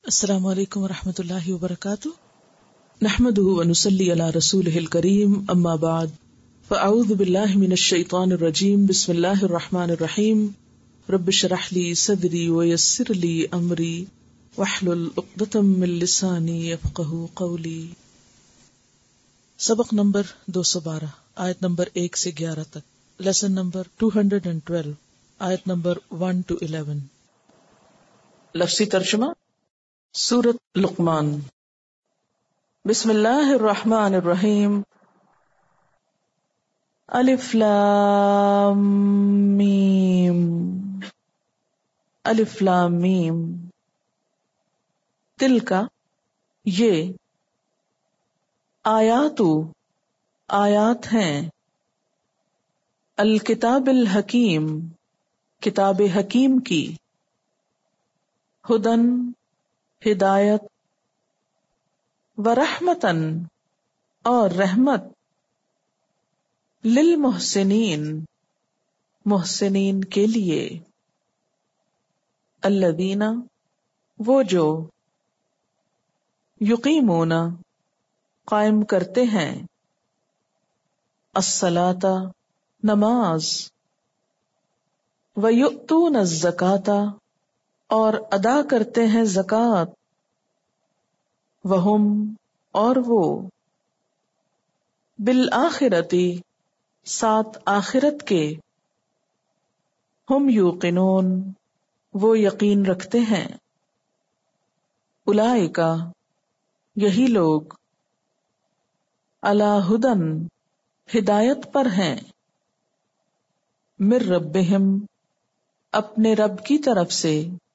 السلام علیکم ورحمۃ اللہ وبرکاتہ، نحمده ونصلی علی رسوله الکریم، اما بعد فاعوذ باللہ من الشیطان الرجیم، بسم اللہ الرحمن الرحیم، رب اشرح لی صدری ویسر لی امری واحلل عقدۃ من لسانی یفقہوا قولی۔ سبق نمبر 212، آیت نمبر 1 سے 11 تک، لیسن نمبر 212، آیت نمبر 1 to 11۔ لفظی ترجمہ سورۃ لقمان۔ بسم اللہ الرحمن الرحیم، الف لام میم، الف لام میم، تلک یہ، آیات ہیں، الکتاب الحکیم کتاب حکیم کی، ہدن ہدایت، ورحمتن اور رحمت، للمحسنین محسنین کے لیے، الذین وہ جو، یقیمون قائم کرتے ہیں، الصلاۃ نماز، ویؤتون الزکاۃ اور ادا کرتے ہیں زکوٰۃ، وہم اور وہ، بالآخرۃ ساتھ آخرت کے، ہم یوقنون وہ یقین رکھتے ہیں، اولئک یہی لوگ، علی ھدی ہدایت پر ہیں، من ربہم اپنے رب کی طرف سے،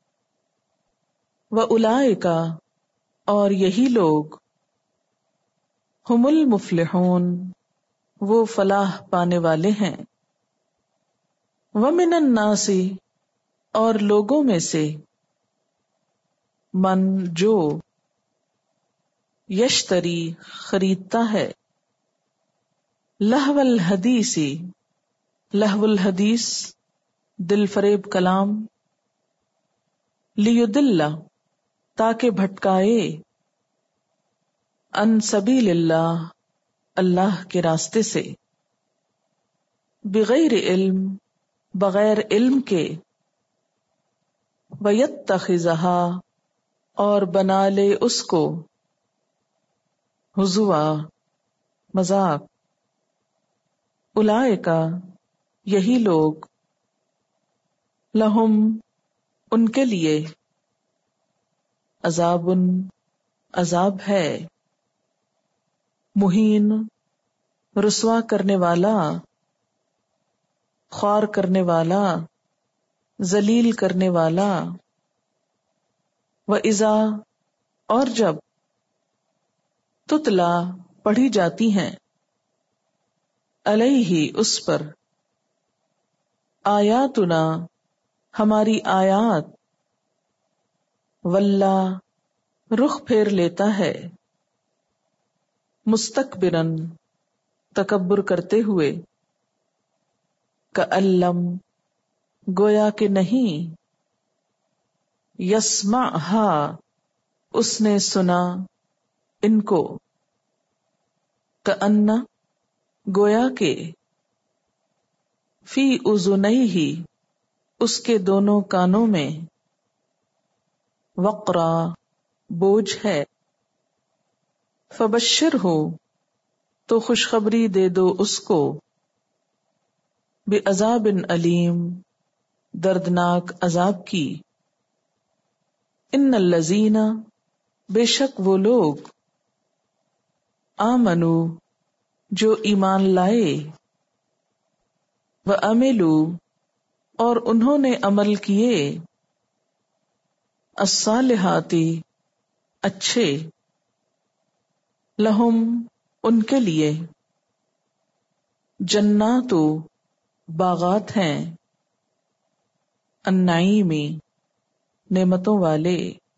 واولئک اور یہی لوگ، ہم المفلحون وہ فلاح پانے والے ہیں، ومن الناس اور لوگوں میں سے، من جو، یشتری خریدتا ہے، لہو الحدیث لہو الحدیث دل فریب کلام، لیضل تاکہ بھٹکائے، عن سبیل اللہ اللہ کے راستے سے، بغیر علم بغیر علم کے، ویتخذھا اور بنا لے اس کو، ہزوا مذاق، اولئک یہی لوگ، لہم ان کے لیے، عذاب عذاب ہے، مہین رسوا کرنے والا، خوار کرنے والا، ذلیل کرنے والا، وَإِذَا اور جب، تتلا پڑھی جاتی ہیں، علیہ اس پر، آیاتنا ہماری آیات، ولّا رخ پھیر لیتا ہے، مستکبرن تکبر کرتے ہوئے، کأن لم گویا کہ نہیں، یسمعھا اس نے سنا ان کو، کأن گویا کہ، فی اذنیہ اس کے دونوں کانوں میں، وقرا بوجھ ہے، فبشرہ تو خوشخبری دے دو اس کو، بعذاب علیم دردناک عذاب کی، ان الذین بے شک وہ لوگ، آمنو جو ایمان لائے، وعملوا اور انہوں نے عمل کیے، الصالحات اچھے، لہم ان کے لیے، جنات باغات ہیں، النعیم نعمتوں والے،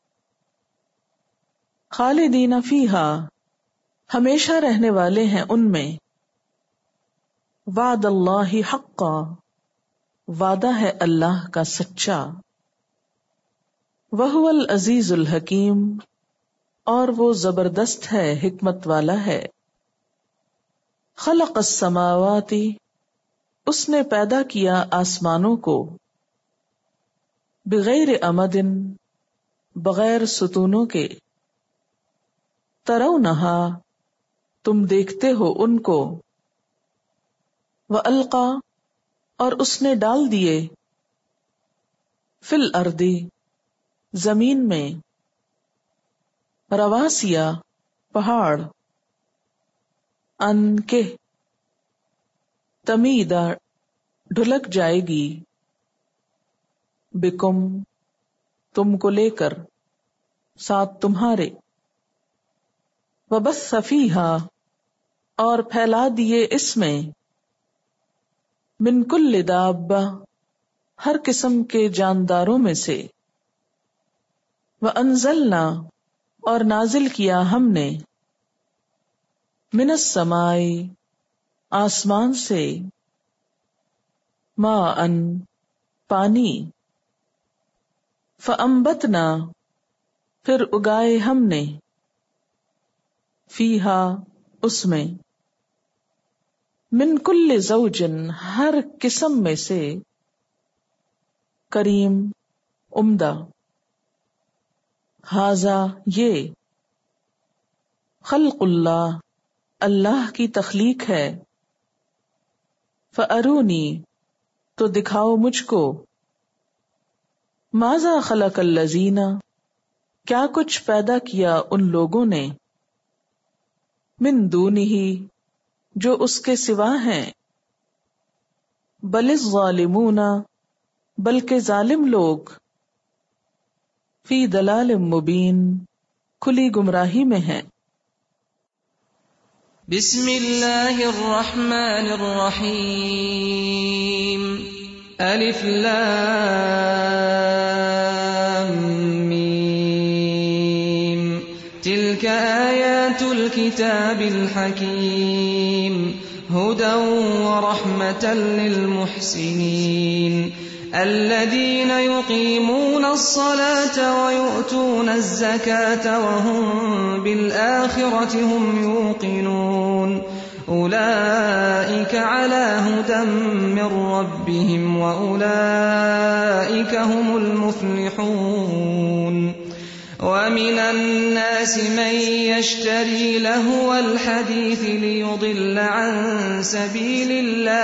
خالدین فیہا ہمیشہ رہنے والے ہیں ان میں، وعد اللہ حقا وعدہ ہے اللہ کا سچا، وَهُوَ الْعَزِيزُ الْحَكِيمُ، اور وہ زبردست ہے، حکمت والا ہے۔ خلق السماوات، اس نے پیدا کیا آسمانوں کو، بغیر عمد، بغیر ستونوں کے، ترونہا، تم دیکھتے ہو ان کو، وَأَلْقَى، اور اس نے ڈال دیے، فی الارض، زمین میں، رواسیا، پہاڑ، ان کے، تمیدا، ڈھلک جائے گی، بکم، تم کو لے کر، ساتھ تمہارے، وبث فیہا، اور پھیلا دیے اس میں، من کل دابہ، ہر قسم کے جانداروں میں سے، وانزلنا، اور نازل کیا ہم نے، من السماء، آسمان سے، ماء، پانی، فانبتنا، پھر اگائے ہم نے، فیہا، اس میں، من کل زوج، ہر قسم میں سے، کریم، عمدہ، ھذا، یہ، خلق اللہ، اللہ کی تخلیق ہے، فارونی، تو دکھاؤ مجھ کو، ماذا خلق الذین، کیا کچھ پیدا کیا ان لوگوں نے، من دونہ، جو اس کے سوا ہیں، بل الظالمون، بلکہ ظالم لوگ، فی ضلال مبین، کھلی گمراہی میں ہیں۔ بسم اللہ الرحمن الرحیم، الف لام میم، تلک آیات الکتاب الحکیم، ہدی ورحمۃ للمحسنین، الذین یقیمون الصلاة ویؤتون الزکاة وهم بالآخرة هم یوقنون، اولئک علی ھدی من ربهم واولئک هم المفلحون۔ ومن الناس من يشتري لهو الحديث ليضل عن سبيل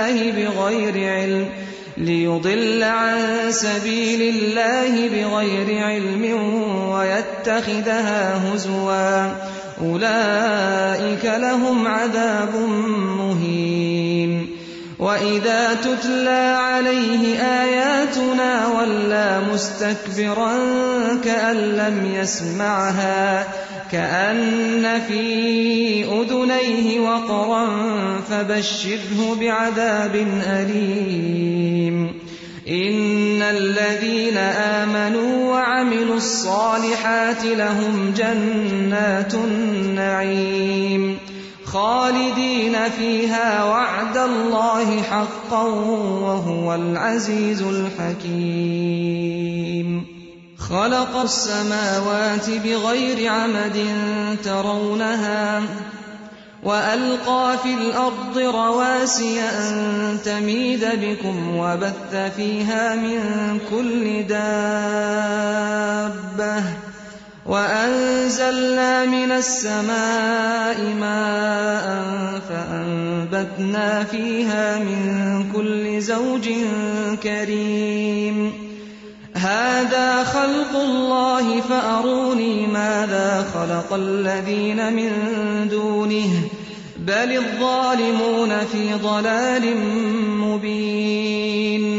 الله بغير علم ويتخذها هزوا، أولئك لهم عذاب مهين۔ وَإِذَا تُتْلَى عَلَيْهِ آيَاتُنَا وَلَّى مُسْتَكْبِرًا كَأَن لَّمْ يَسْمَعْهَا كَأَنَّ فِي أُذُنَيْهِ وَقْرًا فَبَشِّرْهُ بِعَذَابٍ أَلِيمٍ۔ إِنَّ الَّذِينَ آمَنُوا وَعَمِلُوا الصَّالِحَاتِ لَهُمْ جَنَّاتُ النَّعِيمِ خالدین فیہا وعد اللہ حقا وهو العزیز الحکیم۔ خلق السماوات بغیر عمد ترونها وألقى في الأرض رواسي أن تميد بكم وبث فيها من كل دابة وأنزلنا من السماء ماء فأنبتنا فيها من كل زوج كريم هذا خلق الله فأروني ماذا خلق الذين من دونه بل الظالمون في ضلال مبين